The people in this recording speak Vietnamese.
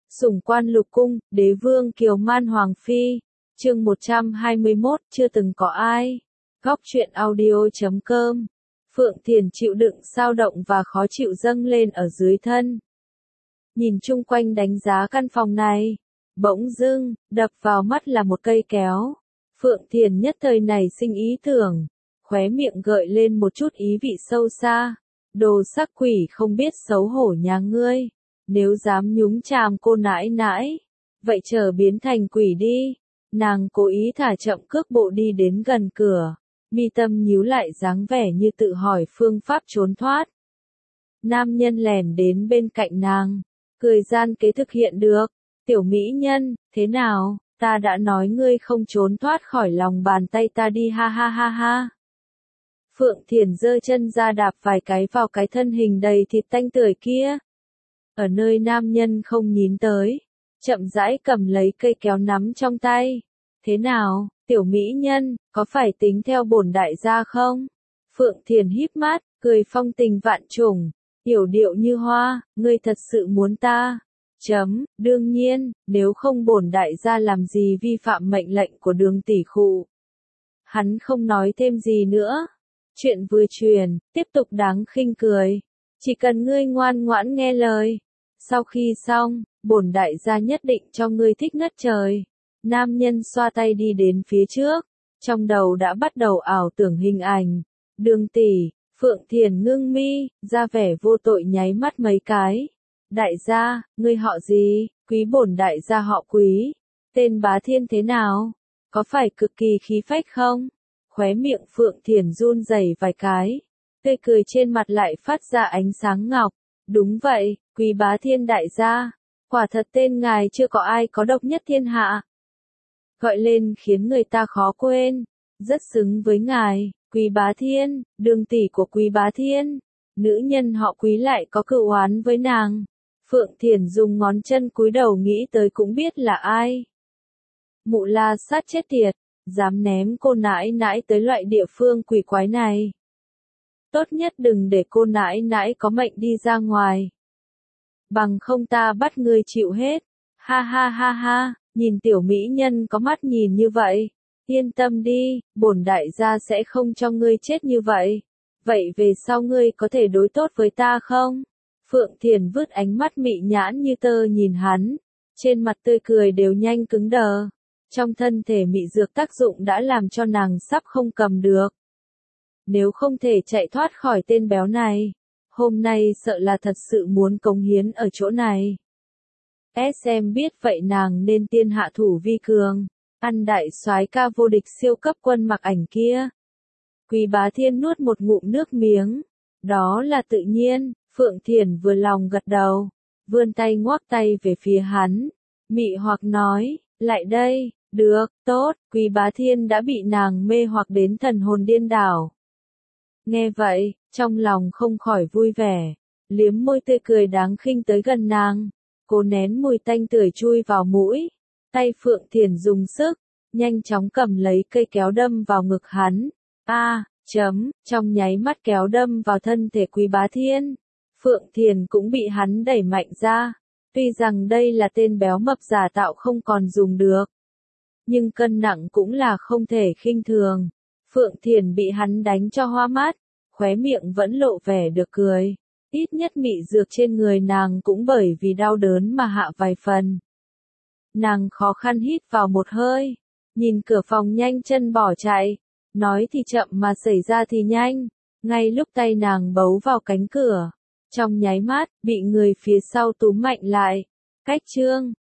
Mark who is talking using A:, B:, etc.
A: Sủng quan lục cung, đế vương kiều man hoàng phi. Chương 121, chưa từng có ai. Góc truyện audio.com. Phượng Thiền chịu đựng sao động và khó chịu dâng lên ở dưới thân. Nhìn chung quanh đánh giá căn phòng này, bỗng dưng, đập vào mắt là một cây kéo. Phượng Thiền nhất thời này sinh ý tưởng, khóe miệng gợi lên một chút ý vị sâu xa. Đồ sắc quỷ không biết xấu hổ nhà ngươi, nếu dám nhúng chàm cô nãi nãi, vậy chờ biến thành quỷ đi. Nàng cố ý thả chậm cước bộ đi đến gần cửa, mi tâm nhíu lại dáng vẻ như tự hỏi phương pháp trốn thoát. Nam nhân lèn đến bên cạnh nàng, cười gian kế thực hiện được. Tiểu mỹ nhân, thế nào, ta đã nói ngươi không trốn thoát khỏi lòng bàn tay ta đi ha ha ha ha. Phượng Thiền giơ chân ra đạp vài cái vào cái thân hình đầy thịt tanh tưởi kia. Ở nơi nam nhân không nhín tới, chậm rãi cầm lấy cây kéo nắm trong tay. Thế nào, tiểu mỹ nhân, có phải tính theo bổn đại gia không? Phượng Thiền híp mắt, cười phong tình vạn trùng, yểu điệu như hoa, ngươi thật sự muốn ta? Đương nhiên, nếu không bổn đại gia làm gì vi phạm mệnh lệnh của Đường tỷ khụ. Hắn không nói thêm gì nữa. Chuyện vừa truyền, tiếp tục đáng khinh cười. Chỉ cần ngươi ngoan ngoãn nghe lời. Sau khi xong, bổn đại gia nhất định cho ngươi thích ngất trời. Nam nhân xoa tay đi đến phía trước, trong đầu đã bắt đầu ảo tưởng hình ảnh. Đường tỷ, Phượng Thiền ngưng mi, ra vẻ vô tội nháy mắt mấy cái. Đại gia, ngươi họ gì? Quý bổn đại gia họ Quý. Tên bá thiên thế nào? Có phải cực kỳ khí phách không? Khóe miệng Phượng Thiền run rẩy vài cái, tươi cười trên mặt lại phát ra ánh sáng ngọc. Đúng vậy, Quý bá thiên đại gia, quả thật tên ngài chưa có ai có độc nhất thiên hạ. Gọi lên khiến người ta khó quên, rất xứng với ngài, Quý bá thiên, đường tỷ của Quý bá thiên. Nữ nhân họ Quý lại có cựu oán với nàng. Phượng Thiền dùng ngón chân cúi đầu nghĩ tới cũng biết là ai. Mụ la sát chết tiệt, dám ném cô nãi nãi tới loại địa phương quỷ quái này. Tốt nhất đừng để cô nãi nãi có mệnh đi ra ngoài. Bằng không ta bắt ngươi chịu hết. Ha ha ha ha, nhìn tiểu mỹ nhân có mắt nhìn như vậy. Yên tâm đi, bổn đại gia sẽ không cho ngươi chết như vậy. Vậy về sau ngươi có thể đối tốt với ta không? Phượng Thiền vứt ánh mắt mị nhãn như tơ nhìn hắn. Trên mặt tươi cười đều nhanh cứng đờ. Trong thân thể mị dược tác dụng đã làm cho nàng sắp không cầm được. Nếu không thể chạy thoát khỏi tên béo này, hôm nay sợ là thật sự muốn cống hiến ở chỗ này. SM biết vậy nàng nên tiên hạ thủ vi cường, ăn đại soái ca vô địch siêu cấp quân mặc ảnh kia. Quý bá thiên nuốt một ngụm nước miếng. Đó là tự nhiên, Phượng Thiền vừa lòng gật đầu, vươn tay ngoắc tay về phía hắn. Mị hoặc nói, lại đây. Được, tốt, Quý bá thiên đã bị nàng mê hoặc đến thần hồn điên đảo. Nghe vậy, trong lòng không khỏi vui vẻ, liếm môi tươi cười đáng khinh tới gần nàng, cố nén mùi tanh tưởi chui vào mũi. Tay Phượng Thiền dùng sức, nhanh chóng cầm lấy cây kéo đâm vào ngực hắn. Trong nháy mắt kéo đâm vào thân thể Quý bá thiên. Phượng Thiền cũng bị hắn đẩy mạnh ra. Tuy rằng đây là tên béo mập giả tạo không còn dùng được, nhưng cân nặng cũng là không thể khinh thường. Phượng Thiền bị hắn đánh cho hoa mắt, khóe miệng vẫn lộ vẻ được cười. Ít nhất mị dược trên người nàng cũng bởi vì đau đớn mà hạ vài phần. Nàng khó khăn hít vào một hơi, nhìn cửa phòng nhanh chân bỏ chạy. Nói thì chậm mà xảy ra thì nhanh. Ngay lúc tay nàng bấu vào cánh cửa, trong nháy mắt, bị người phía sau túm mạnh lại. Cách chương